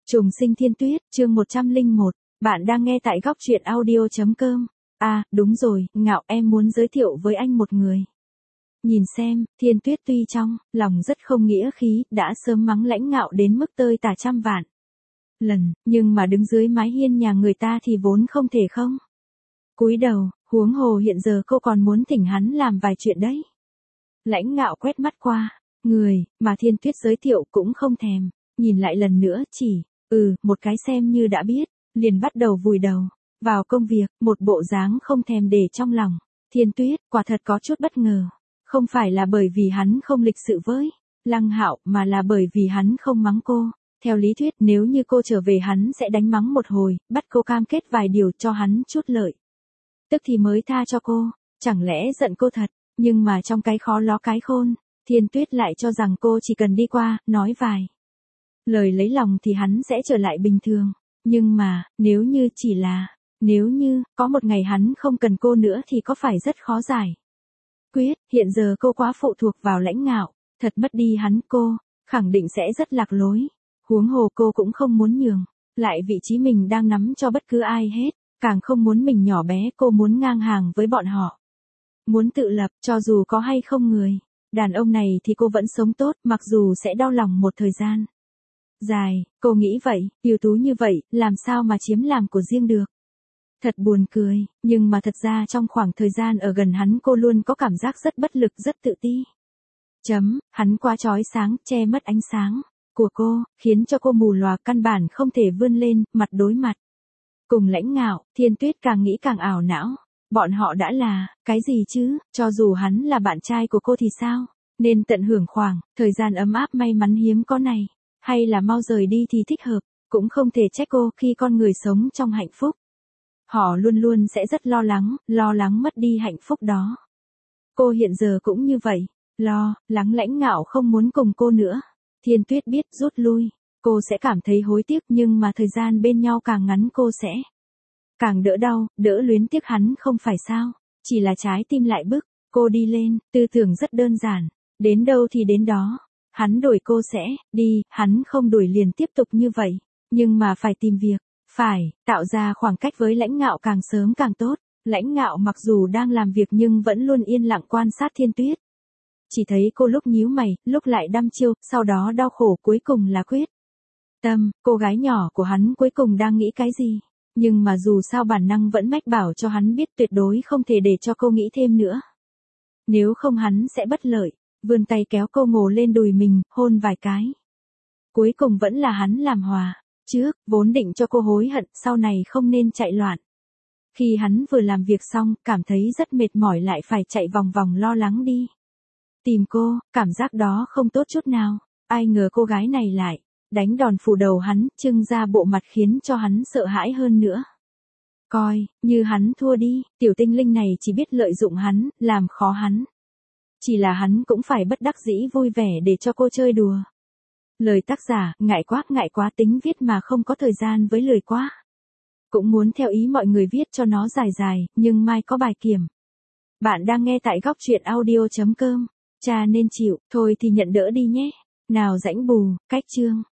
Trùng sinh thiên tuyết, chương 101, bạn đang nghe tại góc truyện audio.com. À, đúng rồi, Ngạo, em muốn giới thiệu với anh một người. Nhìn xem, thiên tuyết tuy trong lòng rất không nghĩa khí, đã sớm mắng Lãnh Ngạo đến mức tơi tả trăm vạn lần, nhưng mà đứng dưới mái hiên nhà người ta thì vốn không thể không cúi đầu, huống hồ hiện giờ cô còn muốn thỉnh hắn làm vài chuyện đấy. Lãnh Ngạo quét mắt qua người mà thiên tuyết giới thiệu cũng không thèm nhìn lại lần nữa, chỉ một cái xem như đã biết, liền bắt đầu vùi đầu vào công việc, một bộ dáng không thèm để trong lòng. Thiên tuyết quả thật có chút bất ngờ, không phải là bởi vì hắn không lịch sự với Lăng Hạo, mà là bởi vì hắn không mắng cô. Theo lý thuyết, nếu như cô trở về hắn sẽ đánh mắng một hồi, bắt cô cam kết vài điều cho hắn chút lợi, tức thì mới tha cho cô. Chẳng lẽ giận cô thật? Nhưng mà trong cái khó ló cái khôn, Thiên tuyết lại cho rằng cô chỉ cần đi qua, nói vài lời lấy lòng thì hắn sẽ trở lại bình thường. Nhưng mà, nếu như, có một ngày hắn không cần cô nữa thì có phải rất khó giải quyết. Hiện giờ cô quá phụ thuộc vào Lãnh Ngạo, thật mất đi hắn cô khẳng định sẽ rất lạc lối. Huống hồ cô cũng không muốn nhường lại vị trí mình đang nắm cho bất cứ ai hết, càng không muốn mình nhỏ bé, cô muốn ngang hàng với bọn họ. Muốn tự lập, cho dù có hay không người đàn ông này thì cô vẫn sống tốt, mặc dù sẽ đau lòng một thời gian dài. Cô nghĩ vậy, ưu tú như vậy, làm sao mà chiếm làm của riêng được. Thật buồn cười, nhưng mà thật ra trong khoảng thời gian ở gần hắn cô luôn có cảm giác rất bất lực, rất tự ti. Hắn quá chói sáng, che mất ánh sáng của cô, khiến cho cô mù lòa, căn bản không thể vươn lên, mặt đối mặt cùng Lãnh Ngạo. Thiên tuyết càng nghĩ càng ảo não. Bọn họ đã là cái gì chứ? Cho dù hắn là bạn trai của cô thì sao? Nên tận hưởng khoảng thời gian ấm áp may mắn hiếm có này, hay là mau rời đi thì thích hợp? Cũng không thể trách cô, khi con người sống trong hạnh phúc, họ luôn luôn sẽ rất lo lắng mất đi hạnh phúc đó. Cô hiện giờ cũng như vậy, lo lắng Lãnh Ngạo không muốn cùng cô nữa. Thiên tuyết biết rút lui, cô sẽ cảm thấy hối tiếc, nhưng mà thời gian bên nhau càng ngắn cô sẽ càng đỡ đau, đỡ luyến tiếc hắn, không phải sao? Chỉ là trái tim lại bức cô đi lên, tư tưởng rất đơn giản, đến đâu thì đến đó. Hắn đuổi cô sẽ đi, hắn không đuổi liền tiếp tục như vậy. Nhưng mà phải tìm việc, phải tạo ra khoảng cách với Lãnh Ngạo càng sớm càng tốt. Lãnh Ngạo mặc dù đang làm việc nhưng vẫn luôn yên lặng quan sát thiên tuyết. Chỉ thấy cô lúc nhíu mày, lúc lại đăm chiêu, sau đó đau khổ, cuối cùng là quyết tâm. Cô gái nhỏ của hắn cuối cùng đang nghĩ cái gì? Nhưng mà dù sao bản năng vẫn mách bảo cho hắn biết tuyệt đối không thể để cho cô nghĩ thêm nữa. Nếu không hắn sẽ bất lợi. Vươn tay kéo cô ngồi lên đùi mình, hôn vài cái. Cuối cùng vẫn là hắn làm hòa. Trước, vốn định cho cô hối hận, sau này không nên chạy loạn. Khi hắn vừa làm việc xong, cảm thấy rất mệt mỏi, lại phải chạy vòng vòng lo lắng đi tìm cô, cảm giác đó không tốt chút nào. Ai ngờ cô gái này lại đánh đòn phủ đầu hắn, trưng ra bộ mặt khiến cho hắn sợ hãi hơn nữa. Coi như hắn thua đi, tiểu tinh linh này chỉ biết lợi dụng hắn, làm khó hắn. Chỉ là hắn cũng phải bất đắc dĩ vui vẻ để cho cô chơi đùa. Lời tác giả, ngại quá, tính viết mà không có thời gian với lười quá. Cũng muốn theo ý mọi người viết cho nó dài, nhưng mai có bài kiểm. Bạn đang nghe tại góc truyện audio.com. Cha nên chịu, thôi thì nhận đỡ đi nhé. Nào rãnh bù, cách chương.